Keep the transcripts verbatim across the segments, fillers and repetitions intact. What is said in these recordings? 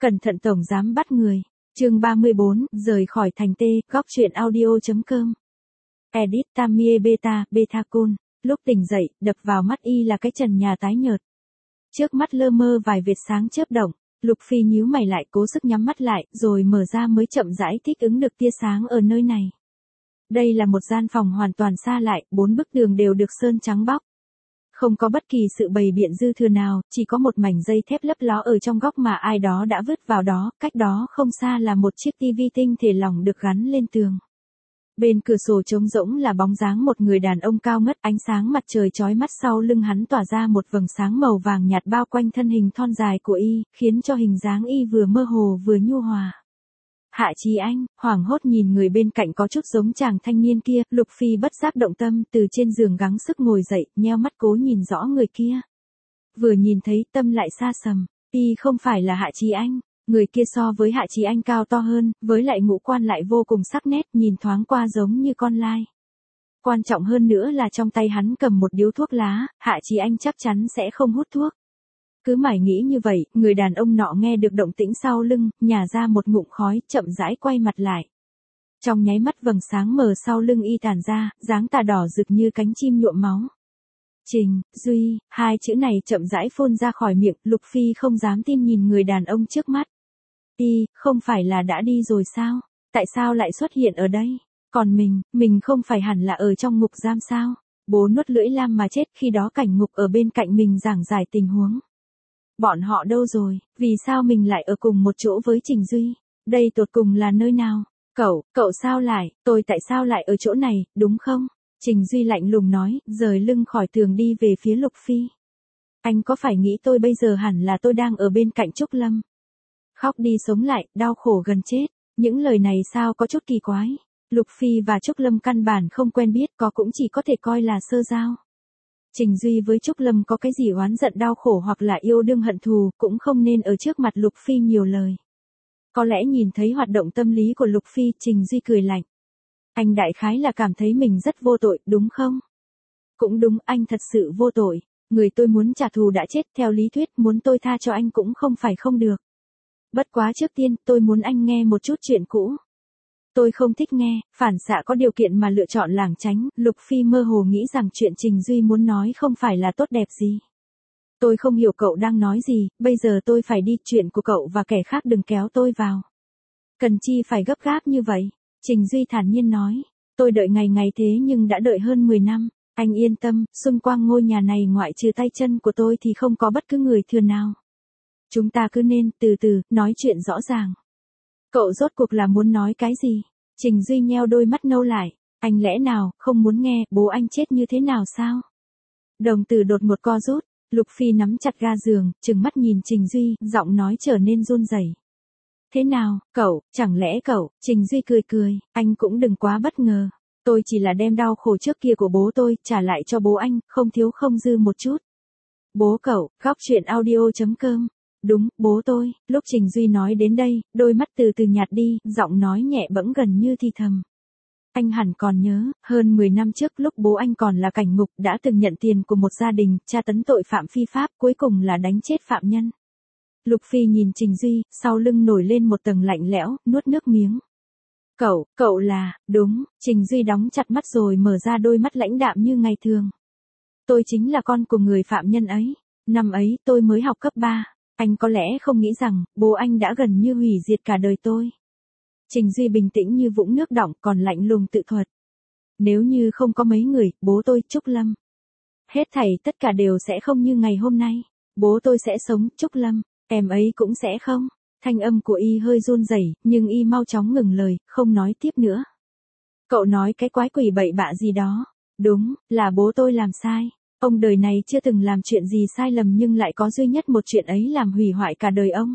Cẩn thận tổng giám bắt người. Chương ba mươi bốn, rời khỏi thành tê, góc truyện audio.com. Edit Tamie Beta, Beta Côn. Lúc tỉnh dậy, đập vào mắt y là cái trần nhà tái nhợt. Trước mắt lơ mơ vài vệt sáng chớp động, Lục Phi nhíu mày lại cố sức nhắm mắt lại, rồi mở ra mới chậm rãi thích ứng được tia sáng ở nơi này. Đây là một gian phòng hoàn toàn xa lại, bốn bức tường đều được sơn trắng bóc. Không có bất kỳ sự bày biện dư thừa nào, chỉ có một mảnh dây thép lấp ló ở trong góc mà ai đó đã vứt vào đó, cách đó không xa là một chiếc tivi tinh thể lỏng được gắn lên tường. Bên cửa sổ trống rỗng là bóng dáng một người đàn ông cao ngất, ánh sáng mặt trời chói mắt sau lưng hắn tỏa ra một vầng sáng màu vàng nhạt bao quanh thân hình thon dài của y, khiến cho hình dáng y vừa mơ hồ vừa nhu hòa. Hạ Chí Anh, hoảng hốt nhìn người bên cạnh có chút giống chàng thanh niên kia, Lục Phi bất giác động tâm, từ trên giường gắng sức ngồi dậy, nheo mắt cố nhìn rõ người kia. Vừa nhìn thấy, tâm lại xa sầm, y không phải là Hạ Chí Anh, người kia so với Hạ Chí Anh cao to hơn, với lại ngũ quan lại vô cùng sắc nét, nhìn thoáng qua giống như con lai. Quan trọng hơn nữa là trong tay hắn cầm một điếu thuốc lá, Hạ Chí Anh chắc chắn sẽ không hút thuốc. Cứ mải nghĩ như vậy, người đàn ông nọ nghe được động tĩnh sau lưng, nhả ra một ngụm khói, chậm rãi quay mặt lại. Trong nháy mắt vầng sáng mờ sau lưng y tàn ra, dáng tà đỏ rực như cánh chim nhuộm máu. Trình Duy, hai chữ này chậm rãi phun ra khỏi miệng, Lục Phi không dám tin nhìn người đàn ông trước mắt. Y, không phải là đã đi rồi sao? Tại sao lại xuất hiện ở đây? Còn mình, mình không phải hẳn là ở trong ngục giam sao? Bố nuốt lưỡi lam mà chết, khi đó cảnh ngục ở bên cạnh mình giảng giải tình huống. Bọn họ đâu rồi, vì sao mình lại ở cùng một chỗ với Trình Duy? Đây tột cùng là nơi nào? Cậu, cậu sao lại, tôi tại sao lại ở chỗ này, đúng không? Trình Duy lạnh lùng nói, rời lưng khỏi tường đi về phía Lục Phi. Anh có phải nghĩ tôi bây giờ hẳn là tôi đang ở bên cạnh Trúc Lâm? Khóc đi sống lại, đau khổ gần chết. Những lời này sao có chút kỳ quái. Lục Phi và Trúc Lâm căn bản không quen biết, có cũng chỉ có thể coi là sơ giao. Trình Duy với Trúc Lâm có cái gì oán giận đau khổ hoặc là yêu đương hận thù, cũng không nên ở trước mặt Lục Phi nhiều lời. Có lẽ nhìn thấy hoạt động tâm lý của Lục Phi, Trình Duy cười lạnh. Anh đại khái là cảm thấy mình rất vô tội, đúng không? Cũng đúng, anh thật sự vô tội. Người tôi muốn trả thù đã chết, theo lý thuyết muốn tôi tha cho anh cũng không phải không được. Bất quá trước tiên, tôi muốn anh nghe một chút chuyện cũ. Tôi không thích nghe, phản xạ có điều kiện mà lựa chọn lảng tránh, Lục Phi mơ hồ nghĩ rằng chuyện Trình Duy muốn nói không phải là tốt đẹp gì. Tôi không hiểu cậu đang nói gì, bây giờ tôi phải đi, chuyện của cậu và kẻ khác đừng kéo tôi vào. Cần chi phải gấp gáp như vậy? Trình Duy thản nhiên nói, tôi đợi ngày ngày thế nhưng đã đợi hơn mười năm, anh yên tâm, xung quanh ngôi nhà này ngoại trừ tay chân của tôi thì không có bất cứ người thừa nào. Chúng ta cứ nên, từ từ, nói chuyện rõ ràng. Cậu rốt cuộc là muốn nói cái gì? Trình Duy nheo đôi mắt nâu lại, anh lẽ nào, không muốn nghe, bố anh chết như thế nào sao? Đồng tử đột một co rút, Lục Phi nắm chặt ga giường, trừng mắt nhìn Trình Duy, giọng nói trở nên run rẩy. Thế nào, cậu, chẳng lẽ cậu, Trình Duy cười cười, anh cũng đừng quá bất ngờ. Tôi chỉ là đem đau khổ trước kia của bố tôi, trả lại cho bố anh, không thiếu không dư một chút. Bố cậu, góc truyện audio.com. Đúng, bố tôi. Lúc Trình Duy nói đến đây, đôi mắt từ từ nhạt đi, giọng nói nhẹ bẫng gần như thì thầm. Anh hẳn còn nhớ, hơn mười năm trước lúc bố anh còn là cảnh ngục đã từng nhận tiền của một gia đình, tra tấn tội phạm phi pháp, cuối cùng là đánh chết phạm nhân. Lục Phi nhìn Trình Duy, sau lưng nổi lên một tầng lạnh lẽo, nuốt nước miếng. Cậu, cậu là, đúng, Trình Duy đóng chặt mắt rồi mở ra đôi mắt lãnh đạm như ngày thường. Tôi chính là con của người phạm nhân ấy. Năm ấy tôi mới học cấp ba. Anh có lẽ không nghĩ rằng, bố anh đã gần như hủy diệt cả đời tôi. Trình Duy bình tĩnh như vũng nước đọng, còn lạnh lùng tự thuật. Nếu như không có mấy người, bố tôi, Trúc Lâm. Hết thảy tất cả đều sẽ không như ngày hôm nay. Bố tôi sẽ sống, Trúc Lâm, em ấy cũng sẽ không. Thanh âm của y hơi run rẩy, nhưng y mau chóng ngừng lời, không nói tiếp nữa. Cậu nói cái quái quỷ bậy bạ gì đó. Đúng, là bố tôi làm sai. Ông đời này chưa từng làm chuyện gì sai lầm nhưng lại có duy nhất một chuyện ấy làm hủy hoại cả đời ông.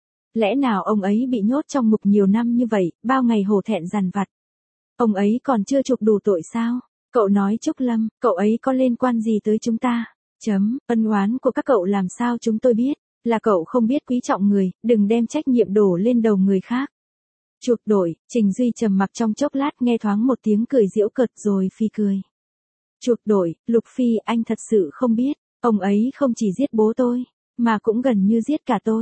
Lẽ nào ông ấy bị nhốt trong ngục nhiều năm như vậy, bao ngày hổ thẹn dằn vặt. Ông ấy còn chưa chuộc đủ tội sao? Cậu nói Trúc Lâm, cậu ấy có liên quan gì tới chúng ta? Chấm, ân oán của các cậu làm sao chúng tôi biết? Là cậu không biết quý trọng người, đừng đem trách nhiệm đổ lên đầu người khác. Chuộc đổi, Trình Duy trầm mặc trong chốc lát nghe thoáng một tiếng cười giễu cợt rồi phi cười. Chuộc đổi, Lục Phi, anh thật sự không biết, ông ấy không chỉ giết bố tôi, mà cũng gần như giết cả tôi.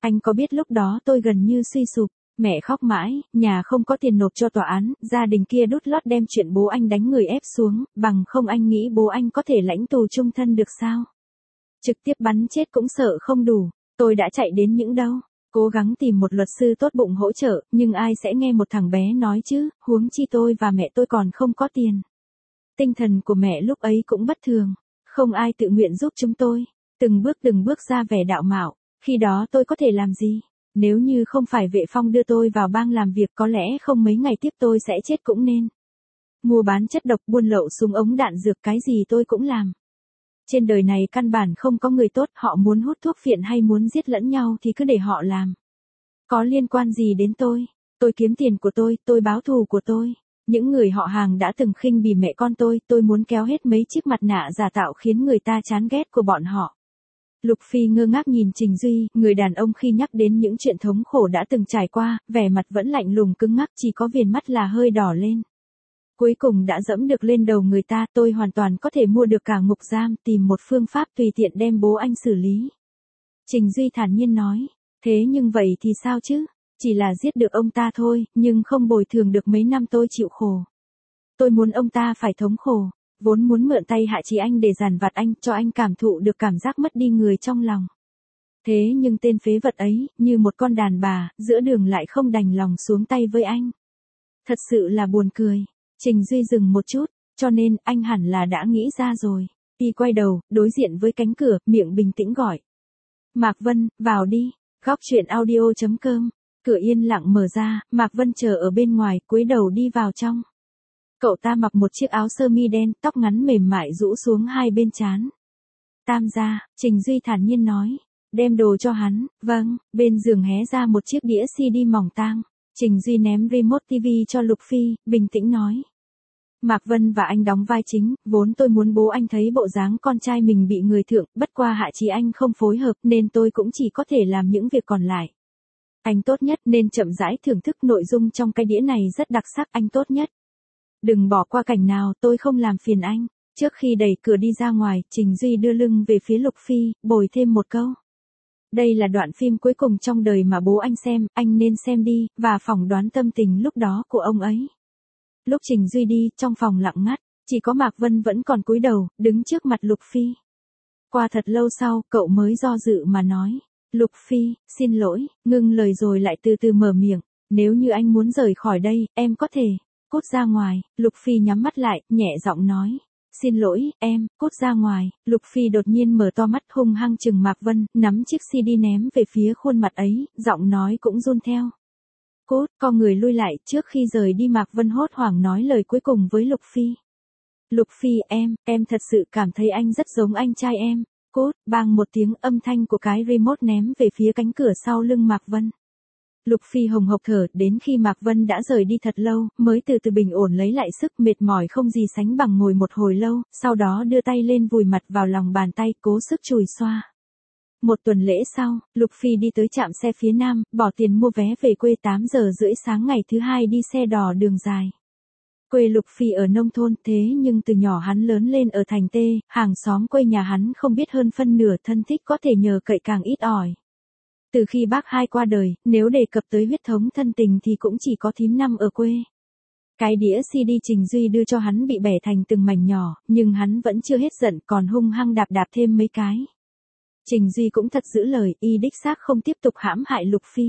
Anh có biết lúc đó tôi gần như suy sụp, mẹ khóc mãi, nhà không có tiền nộp cho tòa án, gia đình kia đút lót đem chuyện bố anh đánh người ép xuống, bằng không anh nghĩ bố anh có thể lãnh tù chung thân được sao? Trực tiếp bắn chết cũng sợ không đủ, tôi đã chạy đến những đâu. Cố gắng tìm một luật sư tốt bụng hỗ trợ, nhưng ai sẽ nghe một thằng bé nói chứ, huống chi tôi và mẹ tôi còn không có tiền. Tinh thần của mẹ lúc ấy cũng bất thường, không ai tự nguyện giúp chúng tôi, từng bước từng bước ra vẻ đạo mạo, khi đó tôi có thể làm gì? Nếu như không phải Vệ Phong đưa tôi vào bang làm việc có lẽ không mấy ngày tiếp tôi sẽ chết cũng nên. Mua bán chất độc, buôn lậu súng ống đạn dược, cái gì tôi cũng làm. Trên đời này căn bản không có người tốt, họ muốn hút thuốc phiện hay muốn giết lẫn nhau thì cứ để họ làm. Có liên quan gì đến tôi? Tôi kiếm tiền của tôi, tôi báo thù của tôi. Những người họ hàng đã từng khinh bỉ mẹ con tôi, tôi muốn kéo hết mấy chiếc mặt nạ giả tạo khiến người ta chán ghét của bọn họ. Lục Phi ngơ ngác nhìn Trình Duy, người đàn ông khi nhắc đến những chuyện thống khổ đã từng trải qua, vẻ mặt vẫn lạnh lùng cứng ngắc, chỉ có viền mắt là hơi đỏ lên. Cuối cùng đã dẫm được lên đầu người ta, tôi hoàn toàn có thể mua được cả ngục giam, tìm một phương pháp tùy tiện đem bố anh xử lý. Trình Duy thản nhiên nói, thế nhưng vậy thì sao chứ? Chỉ là giết được ông ta thôi, nhưng không bồi thường được mấy năm tôi chịu khổ. Tôi muốn ông ta phải thống khổ, vốn muốn mượn tay Hạ Chí Anh để giàn vặt anh, cho anh cảm thụ được cảm giác mất đi người trong lòng. Thế nhưng tên phế vật ấy, như một con đàn bà, giữa đường lại không đành lòng xuống tay với anh. Thật sự là buồn cười. Trình Duy dừng một chút, cho nên anh hẳn là đã nghĩ ra rồi. Y quay đầu, đối diện với cánh cửa, miệng bình tĩnh gọi. Mạc Vân, vào đi. Góc chuyện audio chấm com. Cửa yên lặng mở ra, Mạc Vân chờ ở bên ngoài, cúi đầu đi vào trong. Cậu ta mặc một chiếc áo sơ mi đen, tóc ngắn mềm mại rũ xuống hai bên trán. Tam gia, Trình Duy thản nhiên nói. Đem đồ cho hắn, vâng, bên giường hé ra một chiếc đĩa xê đê mỏng tang. Trình Duy ném remote ti vi cho Lục Phi, bình tĩnh nói. Mạc Vân và anh đóng vai chính, vốn tôi muốn bố anh thấy bộ dáng con trai mình bị người thượng, bất qua Hạ Chí Anh không phối hợp nên tôi cũng chỉ có thể làm những việc còn lại. Anh tốt nhất nên chậm rãi thưởng thức nội dung trong cái đĩa này rất đặc sắc, anh tốt nhất. Đừng bỏ qua cảnh nào, tôi không làm phiền anh. Trước khi đẩy cửa đi ra ngoài, Trình Duy đưa lưng về phía Lục Phi, bồi thêm một câu. Đây là đoạn phim cuối cùng trong đời mà bố anh xem, anh nên xem đi, và phỏng đoán tâm tình lúc đó của ông ấy. Lúc Trình Duy đi, trong phòng lặng ngắt, chỉ có Mạc Vân vẫn còn cúi đầu, đứng trước mặt Lục Phi. Qua thật lâu sau, cậu mới do dự mà nói. Lục Phi, xin lỗi, ngưng lời rồi lại từ từ mở miệng. Nếu như anh muốn rời khỏi đây, em có thể. Cút ra ngoài, Lục Phi nhắm mắt lại, nhẹ giọng nói. Xin lỗi, em, cút ra ngoài. Lục Phi đột nhiên mở to mắt hung hăng chừng Mạc Vân, nắm chiếc xê đê ném về phía khuôn mặt ấy, giọng nói cũng run theo. Cút, co người lui lại, trước khi rời đi Mạc Vân hốt hoảng nói lời cuối cùng với Lục Phi. Lục Phi, em, em thật sự cảm thấy anh rất giống anh trai em. Cút, bang một tiếng, âm thanh của cái remote ném về phía cánh cửa sau lưng Mạc Vân. Lục Phi hồng hộc thở, đến khi Mạc Vân đã rời đi thật lâu, mới từ từ bình ổn lấy lại sức, mệt mỏi không gì sánh bằng ngồi một hồi lâu, sau đó đưa tay lên vùi mặt vào lòng bàn tay, cố sức chùi xoa. Một tuần lễ sau, Lục Phi đi tới trạm xe phía Nam, bỏ tiền mua vé về quê tám giờ rưỡi sáng ngày thứ hai đi xe đò đường dài. Quê Lục Phi ở nông thôn, thế nhưng từ nhỏ hắn lớn lên ở thành Tê, hàng xóm quê nhà hắn không biết hơn phân nửa, thân thích có thể nhờ cậy càng ít ỏi. Từ khi bác hai qua đời, nếu đề cập tới huyết thống thân tình thì cũng chỉ có thím năm ở quê. Cái đĩa xê đê Trình Duy đưa cho hắn bị bẻ thành từng mảnh nhỏ, nhưng hắn vẫn chưa hết giận, còn hung hăng đạp đạp thêm mấy cái. Trình Duy cũng thật giữ lời, y đích xác không tiếp tục hãm hại Lục Phi.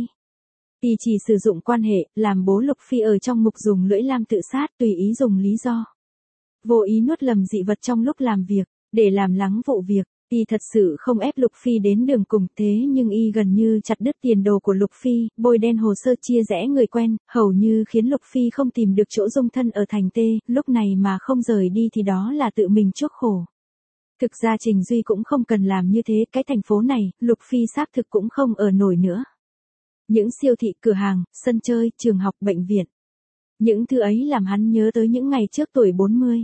Y chỉ sử dụng quan hệ, làm bố Lục Phi ở trong ngục dùng lưỡi lam tự sát, tùy ý dùng lý do. Vô ý nuốt lầm dị vật trong lúc làm việc, để làm lắng vụ việc. Y thật sự không ép Lục Phi đến đường cùng, thế nhưng y gần như chặt đứt tiền đồ của Lục Phi, bôi đen hồ sơ chia rẽ người quen, hầu như khiến Lục Phi không tìm được chỗ dung thân ở thành Tê, lúc này mà không rời đi thì đó là tự mình chuốc khổ. Thực ra Trình Duy cũng không cần làm như thế, cái thành phố này, Lục Phi xác thực cũng không ở nổi nữa. Những siêu thị, cửa hàng, sân chơi, trường học, bệnh viện. Những thứ ấy làm hắn nhớ tới những ngày trước tuổi bốn mươi.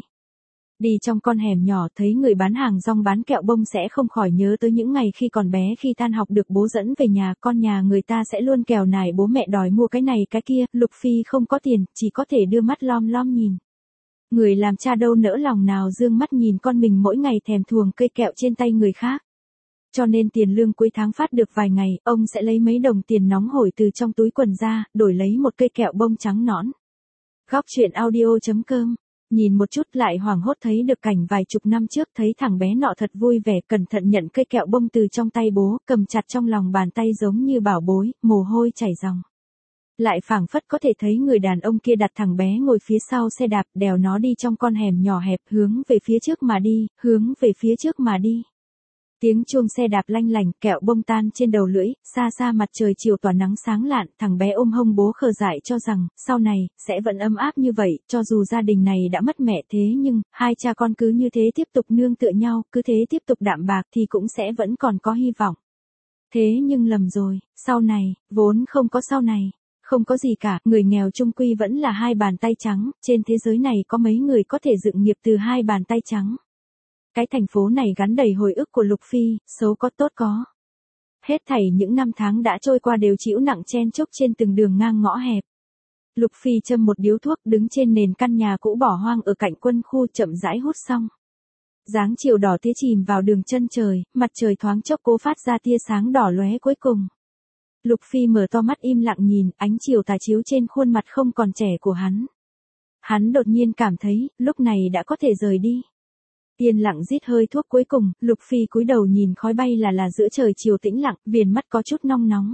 Đi trong con hẻm nhỏ thấy người bán hàng rong bán kẹo bông sẽ không khỏi nhớ tới những ngày khi còn bé, khi tan học được bố dẫn về nhà, con nhà người ta sẽ luôn kèo nài bố mẹ đòi mua cái này cái kia, Lục Phi không có tiền, chỉ có thể đưa mắt lom lom nhìn. Người làm cha đâu nỡ lòng nào dương mắt nhìn con mình mỗi ngày thèm thuồng cây kẹo trên tay người khác. Cho nên tiền lương cuối tháng phát được vài ngày, ông sẽ lấy mấy đồng tiền nóng hổi từ trong túi quần ra, đổi lấy một cây kẹo bông trắng nõn. Góc chuyện audio chấm com. Nhìn một chút lại hoảng hốt thấy được cảnh vài chục năm trước, thấy thằng bé nọ thật vui vẻ cẩn thận nhận cây kẹo bông từ trong tay bố, cầm chặt trong lòng bàn tay giống như bảo bối, mồ hôi chảy ròng. Lại phảng phất có thể thấy người đàn ông kia đặt thằng bé ngồi phía sau xe đạp, đèo nó đi trong con hẻm nhỏ hẹp, hướng về phía trước mà đi, hướng về phía trước mà đi. Tiếng chuông xe đạp lanh lành, kẹo bông tan trên đầu lưỡi, xa xa mặt trời chiều tỏa nắng sáng lạn, thằng bé ôm hông bố khờ dại cho rằng, sau này, sẽ vẫn ấm áp như vậy, cho dù gia đình này đã mất mẹ thế nhưng, hai cha con cứ như thế tiếp tục nương tựa nhau, cứ thế tiếp tục đạm bạc thì cũng sẽ vẫn còn có hy vọng. Thế nhưng lầm rồi, sau này, vốn không có sau này. Không có gì cả, người nghèo chung quy vẫn là hai bàn tay trắng, trên thế giới này có mấy người có thể dựng nghiệp từ hai bàn tay trắng. Cái thành phố này gắn đầy hồi ức của Lục Phi, xấu có tốt có. Hết thảy những năm tháng đã trôi qua đều chịu nặng chen chúc trên từng đường ngang ngõ hẹp. Lục Phi châm một điếu thuốc đứng trên nền căn nhà cũ bỏ hoang ở cạnh quân khu chậm rãi hút xong. Dáng chiều đỏ tía chìm vào đường chân trời, mặt trời thoáng chốc cố phát ra tia sáng đỏ lóe cuối cùng. Lục Phi mở to mắt im lặng nhìn, ánh chiều tà chiếu trên khuôn mặt không còn trẻ của hắn. Hắn đột nhiên cảm thấy, lúc này đã có thể rời đi. Yên lặng rít hơi thuốc cuối cùng, Lục Phi cúi đầu nhìn khói bay là là giữa trời chiều tĩnh lặng, viền mắt có chút nong nóng.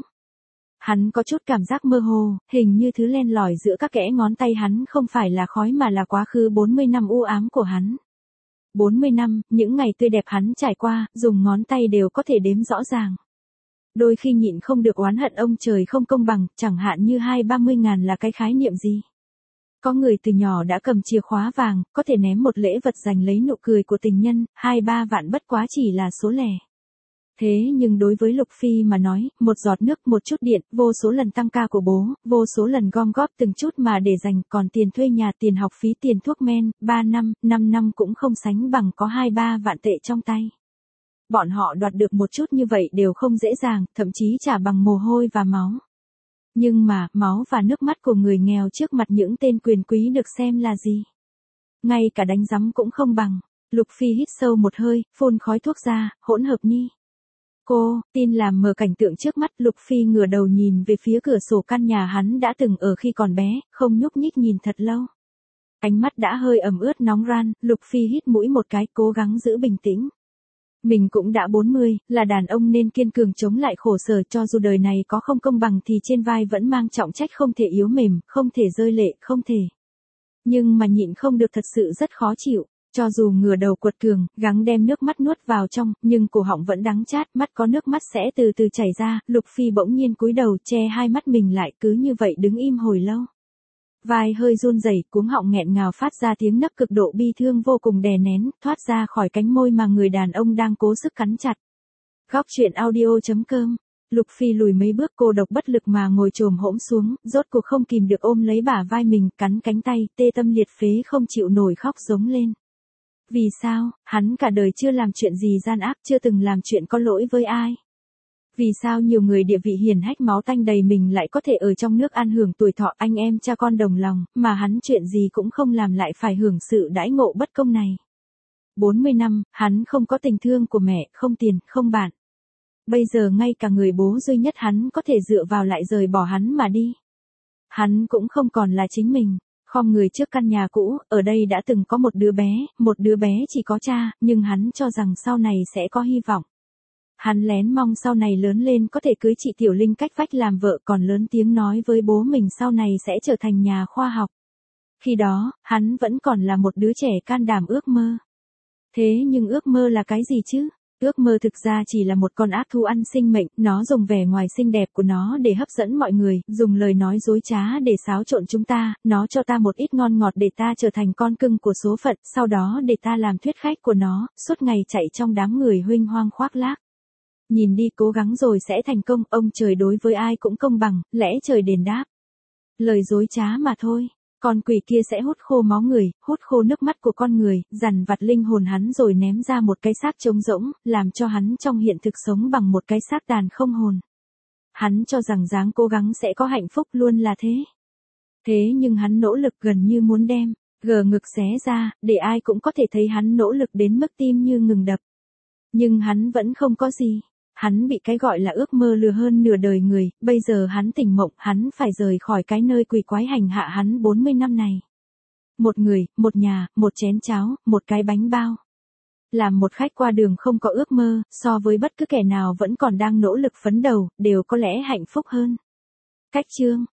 Hắn có chút cảm giác mơ hồ, hình như thứ len lỏi giữa các kẽ ngón tay hắn không phải là khói mà là quá khứ bốn mươi năm u ám của hắn. bốn mươi năm, những ngày tươi đẹp hắn trải qua, dùng ngón tay đều có thể đếm rõ ràng. Đôi khi nhịn không được oán hận ông trời không công bằng, chẳng hạn như hai ba mươi ngàn là cái khái niệm gì. Có người từ nhỏ đã cầm chìa khóa vàng, có thể ném một lễ vật giành lấy nụ cười của tình nhân, hai ba vạn bất quá chỉ là số lẻ. Thế nhưng đối với Lục Phi mà nói, một giọt nước, một chút điện, vô số lần tăng ca của bố, vô số lần gom góp từng chút mà để dành, còn tiền thuê nhà, tiền học phí, tiền thuốc men, ba năm, năm năm cũng không sánh bằng có hai ba vạn tệ trong tay. Bọn họ đoạt được một chút như vậy đều không dễ dàng, thậm chí trả bằng mồ hôi và máu. Nhưng mà, máu và nước mắt của người nghèo trước mặt những tên quyền quý được xem là gì? Ngay cả đánh giấm cũng không bằng. Lục Phi hít sâu một hơi, phun khói thuốc ra, hỗn hợp ni. Cô, tin làm mờ cảnh tượng trước mắt. Lục Phi ngửa đầu nhìn về phía cửa sổ căn nhà hắn đã từng ở khi còn bé, không nhúc nhích nhìn thật lâu. Ánh mắt đã hơi ẩm ướt nóng ran, Lục Phi hít mũi một cái, cố gắng giữ bình tĩnh. Mình cũng đã bốn mươi, là đàn ông nên kiên cường chống lại khổ sở, cho dù đời này có không công bằng thì trên vai vẫn mang trọng trách không thể yếu mềm, không thể rơi lệ, không thể. Nhưng mà nhịn không được thật sự rất khó chịu, cho dù ngửa đầu quật cường, gắng đem nước mắt nuốt vào trong, nhưng cổ họng vẫn đắng chát, mắt có nước mắt sẽ từ từ chảy ra. Lục Phi bỗng nhiên cúi đầu che hai mắt mình lại, cứ như vậy đứng im hồi lâu. Vai hơi run rẩy, cuống họng nghẹn ngào phát ra tiếng nấc cực độ bi thương vô cùng đè nén, thoát ra khỏi cánh môi mà người đàn ông đang cố sức cắn chặt. Góc chuyện audio chấm com. Lục Phi lùi mấy bước cô độc bất lực mà ngồi chồm hỗn xuống, rốt cuộc không kìm được ôm lấy bả vai mình, cắn cánh tay, tê tâm liệt phế không chịu nổi khóc giống lên. Vì sao, hắn cả đời chưa làm chuyện gì gian ác, chưa từng làm chuyện có lỗi với ai. Vì sao nhiều người địa vị hiển hách máu tanh đầy mình lại có thể ở trong nước ăn hưởng tuổi thọ anh em cha con đồng lòng, mà hắn chuyện gì cũng không làm lại phải hưởng sự đãi ngộ bất công này. bốn mươi năm, hắn không có tình thương của mẹ, không tiền, không bạn. Bây giờ ngay cả người bố duy nhất hắn có thể dựa vào lại rời bỏ hắn mà đi. Hắn cũng không còn là chính mình. Khom người trước căn nhà cũ, ở đây đã từng có một đứa bé, một đứa bé chỉ có cha, nhưng hắn cho rằng sau này sẽ có hy vọng. Hắn lén mong sau này lớn lên có thể cưới chị Tiểu Linh cách vách làm vợ, còn lớn tiếng nói với bố mình sau này sẽ trở thành nhà khoa học. Khi đó, hắn vẫn còn là một đứa trẻ can đảm ước mơ. Thế nhưng ước mơ là cái gì chứ? Ước mơ thực ra chỉ là một con ác thú ăn sinh mệnh, nó dùng vẻ ngoài xinh đẹp của nó để hấp dẫn mọi người, dùng lời nói dối trá để xáo trộn chúng ta, nó cho ta một ít ngon ngọt để ta trở thành con cưng của số phận, sau đó để ta làm thuyết khách của nó, suốt ngày chạy trong đám người huênh hoang khoác lác. Nhìn đi, cố gắng rồi sẽ thành công, ông trời đối với ai cũng công bằng, lẽ trời đền đáp. Lời dối trá mà thôi. Con quỷ kia sẽ hút khô máu người, hút khô nước mắt của con người, dằn vặt linh hồn hắn rồi ném ra một cái xác trống rỗng, làm cho hắn trong hiện thực sống bằng một cái xác tàn không hồn. Hắn cho rằng dáng cố gắng sẽ có hạnh phúc luôn là thế. Thế nhưng hắn nỗ lực gần như muốn đem, gờ ngực xé ra, để ai cũng có thể thấy hắn nỗ lực đến mức tim như ngừng đập. Nhưng hắn vẫn không có gì. Hắn bị cái gọi là ước mơ lừa hơn nửa đời người, bây giờ hắn tỉnh mộng, hắn phải rời khỏi cái nơi quỷ quái hành hạ hắn bốn mươi năm này. Một người, một nhà, một chén cháo, một cái bánh bao. Làm một khách qua đường không có ước mơ, so với bất cứ kẻ nào vẫn còn đang nỗ lực phấn đầu, đều có lẽ hạnh phúc hơn. Cách chương